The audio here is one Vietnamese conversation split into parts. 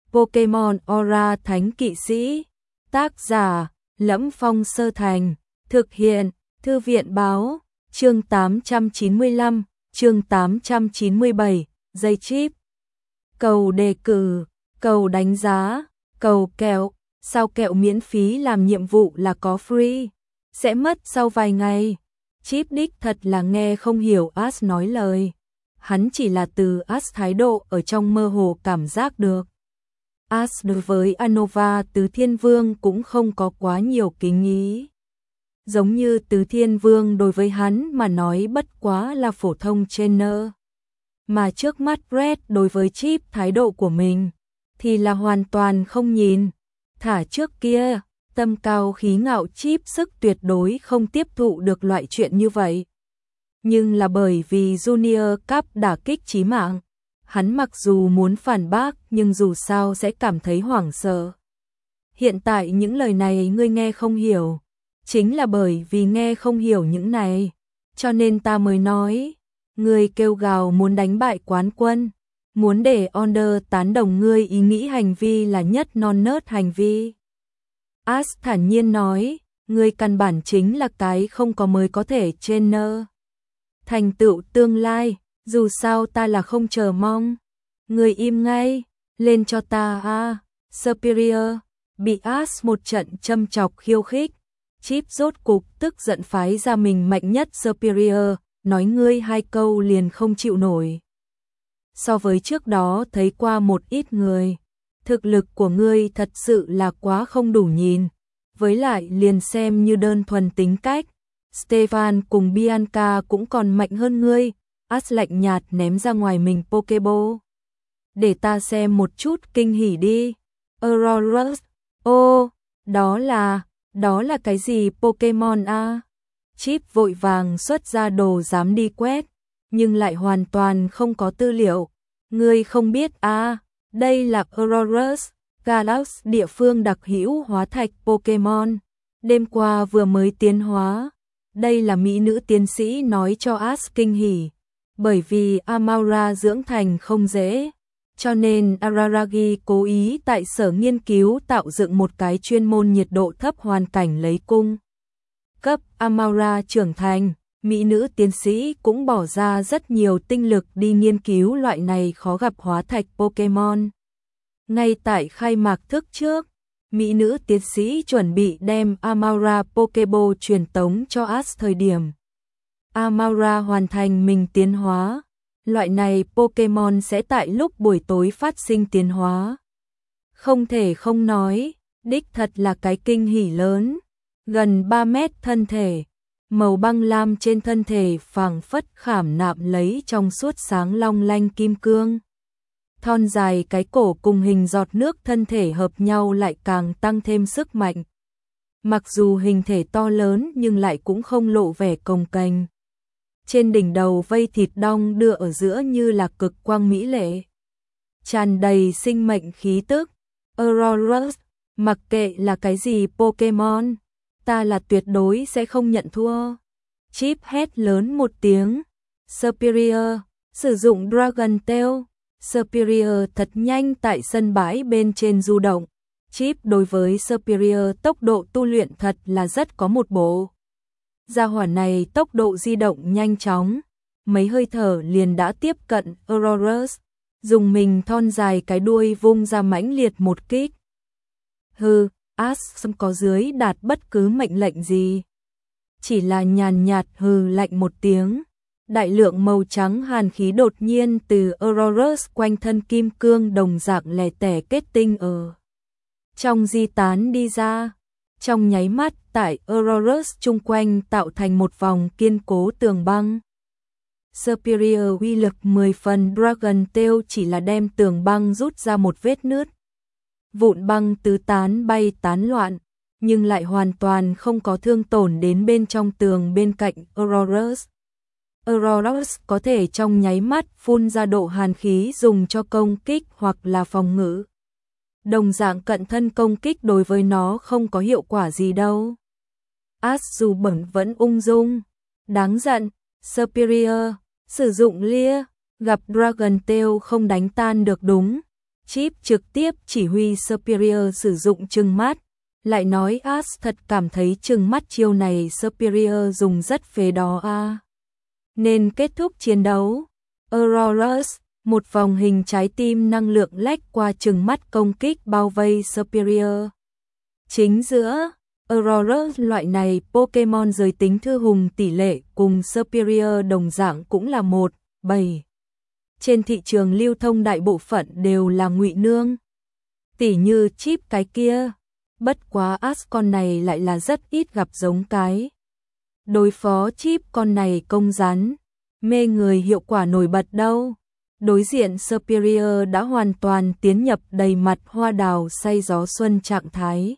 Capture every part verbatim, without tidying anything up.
Pokemon Aura Thánh Kỵ Sĩ. Tác giả: Lẫm Phong Sơ Thành. Thực hiện: Thư viện báo. Chương tám trăm chín mươi lăm, chương tám trăm chín mươi bảy, dây chip. Cầu đề cử, cầu đánh giá, cầu kẹo. Sao kẹo miễn phí làm nhiệm vụ là có free? Sẽ mất sau vài ngày. Chip đích thật là nghe không hiểu Ash nói lời. Hắn chỉ là từ Ash thái độ ở trong mơ hồ cảm giác được. Ash đối với Unova Tứ Thiên Vương cũng không có quá nhiều kính ý. Giống như Tứ Thiên Vương đối với hắn mà nói bất quá là phổ thông trainer. Mà trước mắt Red đối với Chip thái độ của mình thì là hoàn toàn không nhìn. Thả trước kia, tâm cao khí ngạo Chip sức tuyệt đối không tiếp thụ được loại chuyện như vậy. Nhưng là bởi vì Junior Cup đả kích chí mạng, hắn mặc dù muốn phản bác nhưng dù sao sẽ cảm thấy hoảng sợ. Hiện tại những lời này ngươi nghe không hiểu, chính là bởi vì nghe không hiểu những này, cho nên ta mới nói, ngươi kêu gào muốn đánh bại quán quân, muốn để Onder tán đồng ngươi ý nghĩ hành vi là nhất non nớt hành vi. Ash thản nhiên nói, ngươi căn bản chính là cái không có mới có thể trainer. Thành tựu tương lai, dù sao ta là không chờ mong. Ngươi im ngay, lên cho ta a, à, Superior. Bị Ash một trận châm chọc khiêu khích, Chip rốt cục tức giận phái ra mình mạnh nhất Superior, nói ngươi hai câu liền không chịu nổi. So với trước đó thấy qua một ít người, thực lực của ngươi thật sự là quá không đủ nhìn, với lại liền xem như đơn thuần tính cách, Stefan cùng Bianca cũng còn mạnh hơn ngươi. Ash lạnh nhạt ném ra ngoài mình Pokeball. Để ta xem một chút kinh hỉ đi. Aurorus. Ô, đó là, đó là cái gì Pokemon a? Chip vội vàng xuất ra đồ dám đi quét, nhưng lại hoàn toàn không có tư liệu. Ngươi không biết a, đây là Aurorus, Galax địa phương đặc hữu hóa thạch Pokemon. Đêm qua vừa mới tiến hóa. Đây là mỹ nữ tiến sĩ nói cho Ash kinh hỉ. Bởi vì Amaura dưỡng thành không dễ, cho nên Araragi cố ý tại sở nghiên cứu tạo dựng một cái chuyên môn nhiệt độ thấp hoàn cảnh lấy cung cấp Amaura trưởng thành. Mỹ nữ tiến sĩ cũng bỏ ra rất nhiều tinh lực đi nghiên cứu loại này khó gặp hóa thạch Pokemon. Ngay tại khai mạc thức trước, mỹ nữ tiến sĩ chuẩn bị đem Amaura Pokeball truyền tống cho Ash thời điểm Amaura hoàn thành mình tiến hóa, loại này Pokemon sẽ tại lúc buổi tối phát sinh tiến hóa. Không thể không nói, đích thật là cái kinh hỉ lớn. Gần ba mét thân thể, màu băng lam trên thân thể phảng phất khảm nạm lấy trong suốt sáng long lanh kim cương. Thon dài cái cổ cùng hình giọt nước thân thể hợp nhau lại càng tăng thêm sức mạnh. Mặc dù hình thể to lớn nhưng lại cũng không lộ vẻ cồng kềnh. Trên đỉnh đầu vây thịt đong đưa ở giữa như là cực quang mỹ lệ, tràn đầy sinh mệnh khí tức. Aurorus, mặc kệ là cái gì Pokemon, ta là tuyệt đối sẽ không nhận thua. Chip hét lớn một tiếng. Superior, sử dụng Dragon Tail. Superior thật nhanh tại sân bãi bên trên du động. Chip đối với Superior tốc độ tu luyện thật là rất có một bộ. Gia hỏa này tốc độ di động nhanh chóng, mấy hơi thở liền đã tiếp cận Aurorus, dùng mình thon dài cái đuôi vung ra mãnh liệt một kích. Hừ, Ash không có dưới đạt bất cứ mệnh lệnh gì, chỉ là nhàn nhạt hừ lạnh một tiếng. Đại lượng màu trắng hàn khí đột nhiên từ Aurorus quanh thân kim cương đồng dạng lẻ tẻ kết tinh ở trong di tán đi ra. Trong nháy mắt tại Aurorus chung quanh tạo thành một vòng kiên cố tường băng. Superior uy lực mười phần Dragon Tail chỉ là đem tường băng rút ra một vết nứt. Vụn băng tứ tán bay tán loạn, nhưng lại hoàn toàn không có thương tổn đến bên trong tường bên cạnh Aurorus. Aurorus có thể trong nháy mắt phun ra độ hàn khí dùng cho công kích hoặc là phòng ngự. Đồng dạng cận thân công kích đối với nó không có hiệu quả gì đâu. Ash dù bẩn vẫn ung dung. Đáng giận, Superior, sử dụng Leer, gặp Dragon Tail không đánh tan được đúng. Chip trực tiếp chỉ huy Superior sử dụng trừng mắt, lại nói Ash thật cảm thấy trừng mắt chiêu này Superior dùng rất phế đó a. À. Nên kết thúc chiến đấu, Aurorus, một vòng hình trái tim năng lượng lách qua trừng mắt công kích bao vây Superior. Chính giữa, Aurorus loại này Pokemon giới tính thư hùng tỷ lệ cùng Superior đồng dạng cũng là một, bảy. Trên thị trường lưu thông đại bộ phận đều là ngụy nương. Tỉ như Chip cái kia, bất quá Ash con này lại là rất ít gặp giống cái. Đối phó Chip con này công rắn, mê người hiệu quả nổi bật đâu. Đối diện Superior đã hoàn toàn tiến nhập đầy mặt hoa đào say gió xuân trạng thái.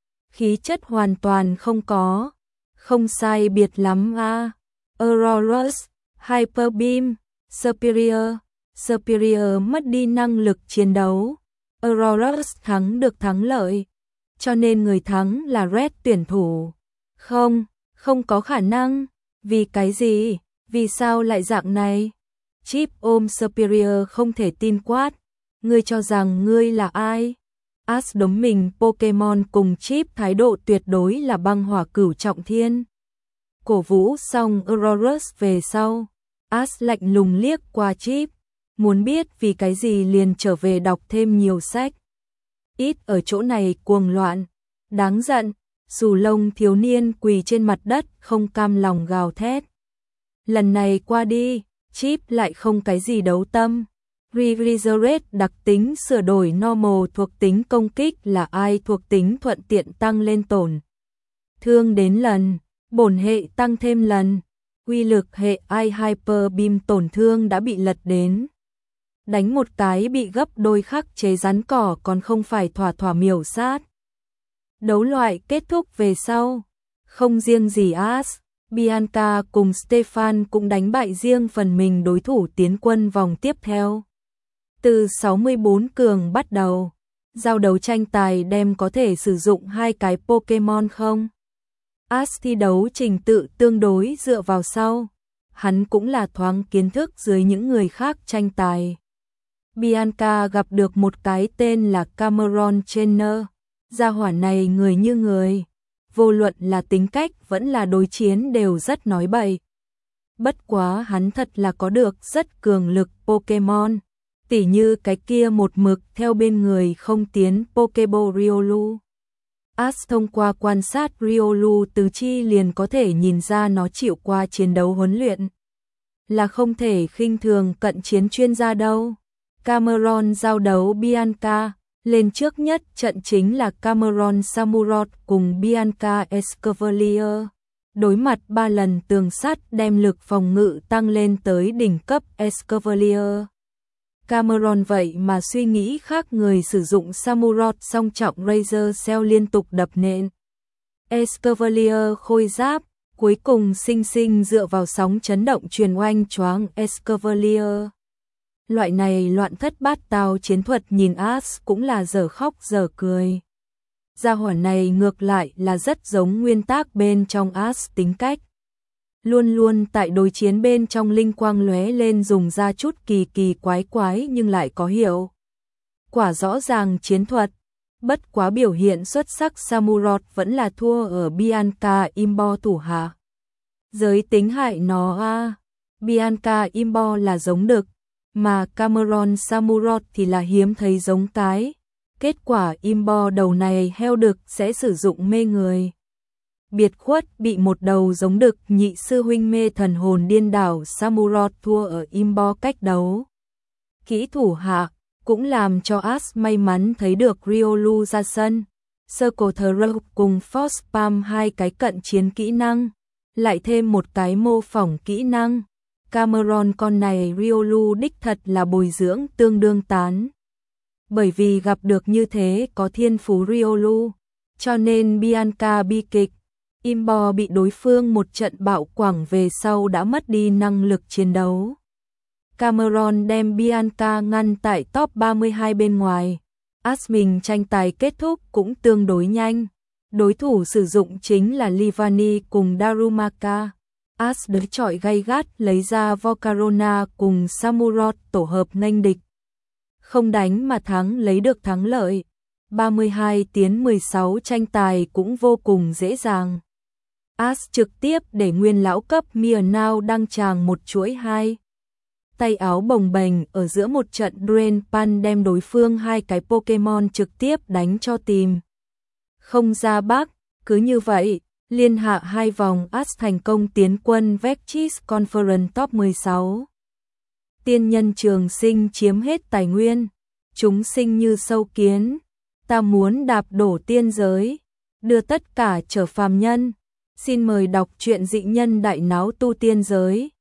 Khí chất hoàn toàn không có, không sai biệt lắm a. À. Aurorus, Hyper Beam, Superior, Superior mất đi năng lực chiến đấu. Aurorus thắng được thắng lợi, cho nên người thắng là Red tuyển thủ. Không, không có khả năng, vì cái gì, vì sao lại dạng này? Chip ôm Superior không thể tin quát, ngươi cho rằng ngươi là ai? Ash đống mình Pokemon cùng Chip thái độ tuyệt đối là băng hỏa cửu trọng thiên. Cổ vũ xong Aurorus về sau, Ash lạnh lùng liếc qua Chip, muốn biết vì cái gì liền trở về đọc thêm nhiều sách. Ít ở chỗ này cuồng loạn, đáng giận, xù lông thiếu niên quỳ trên mặt đất không cam lòng gào thét. Lần này qua đi, Chip lại không cái gì đấu tâm. Refrigerate đặc tính sửa đổi normal thuộc tính công kích là ai thuộc tính thuận tiện tăng lên tổn thương đến lần, bổn hệ tăng thêm lần, uy lực hệ I Hyper Beam tổn thương đã bị lật đến. Đánh một cái bị gấp đôi khắc chế rắn cỏ còn không phải thỏa thỏa miểu sát. Đấu loại kết thúc về sau, không riêng gì Ash, Bianca cùng Stefan cũng đánh bại riêng phần mình đối thủ tiến quân vòng tiếp theo. Từ sáu mươi bốn cường bắt đầu, giao đấu tranh tài đem có thể sử dụng hai cái Pokemon không? Ash thi đấu trình tự tương đối dựa vào sau, hắn cũng là thoáng kiến thức dưới những người khác tranh tài. Bianca gặp được một cái tên là Cameron Trainer, gia hỏa này người như người, vô luận là tính cách vẫn là đối chiến đều rất nói bậy. Bất quá hắn thật là có được rất cường lực Pokemon, tỉ như cái kia một mực theo bên người không tiến Pokeball Riolu. Ash thông qua quan sát Riolu tứ chi liền có thể nhìn ra nó chịu qua chiến đấu huấn luyện, là không thể khinh thường cận chiến chuyên gia đâu. Cameron giao đấu Bianca, lên trước nhất trận chính là Cameron Samurott cùng Bianca Escavalier. Đối mặt ba lần tường sắt đem lực phòng ngự tăng lên tới đỉnh cấp Escavalier. Cameron vậy mà suy nghĩ khác người sử dụng Samurott song trọng Razor Shell liên tục đập nện. Escavalier khôi giáp, cuối cùng sinh sinh dựa vào sóng chấn động truyền oanh choáng Escavalier. Loại này loạn thất bát tao chiến thuật nhìn Ash cũng là dở khóc dở cười. Gia hỏa này ngược lại là rất giống nguyên tắc bên trong Ash tính cách. Luôn luôn tại đối chiến bên trong linh quang lóe lên dùng ra chút kỳ kỳ quái quái nhưng lại có hiệu quả rõ ràng chiến thuật. Bất quá biểu hiện xuất sắc Samurott vẫn là thua ở Bianca Imbo thủ hạ. Giới tính hại nó a, à. Bianca Imbo là giống đực, mà Cameron Samurott thì là hiếm thấy giống cái. Kết quả Imbo đầu này heo đực sẽ sử dụng mê người. Biệt khuất bị một đầu giống đực nhị sư huynh mê thần hồn điên đảo. Samurott thua ở Imbo cách đấu. Kỹ thủ hạ cũng làm cho Ash may mắn thấy được Riolu ra sân. Circle Throw cùng Force Palm hai cái cận chiến kỹ năng, lại thêm một cái mô phỏng kỹ năng. Cameron con này Riolu đích thật là bồi dưỡng tương đương tán. Bởi vì gặp được như thế có thiên phú Riolu, cho nên Bianca bi kịch. Imbo bị đối phương một trận bạo quẳng về sau đã mất đi năng lực chiến đấu. Cameron đem Bianca ngăn tại top ba mươi hai bên ngoài. Ash mình tranh tài kết thúc cũng tương đối nhanh. Đối thủ sử dụng chính là Livani cùng Darumaka. Ash đối chọi gay gắt lấy ra Volcarona cùng Samurott tổ hợp nghênh địch. không đánh mà thắng lấy được thắng lợi. ba mươi hai tiến mười sáu tranh tài cũng vô cùng dễ dàng. As trực tiếp để nguyên lão cấp Myeonao đăng tràng một chuỗi hai. Tay áo bồng bềnh ở giữa một trận Drain Pan đem đối phương hai cái Pokemon trực tiếp đánh cho tìm. Không ra Bắc, cứ như vậy, liên hạ hai vòng As thành công tiến quân Vecchis Conference Top mười sáu. Tiên nhân trường sinh chiếm hết tài nguyên, chúng sinh như sâu kiến, ta muốn đạp đổ tiên giới, đưa tất cả trở phàm nhân. Xin mời đọc truyện Dị Nhân Đại Náo Tu Tiên Giới.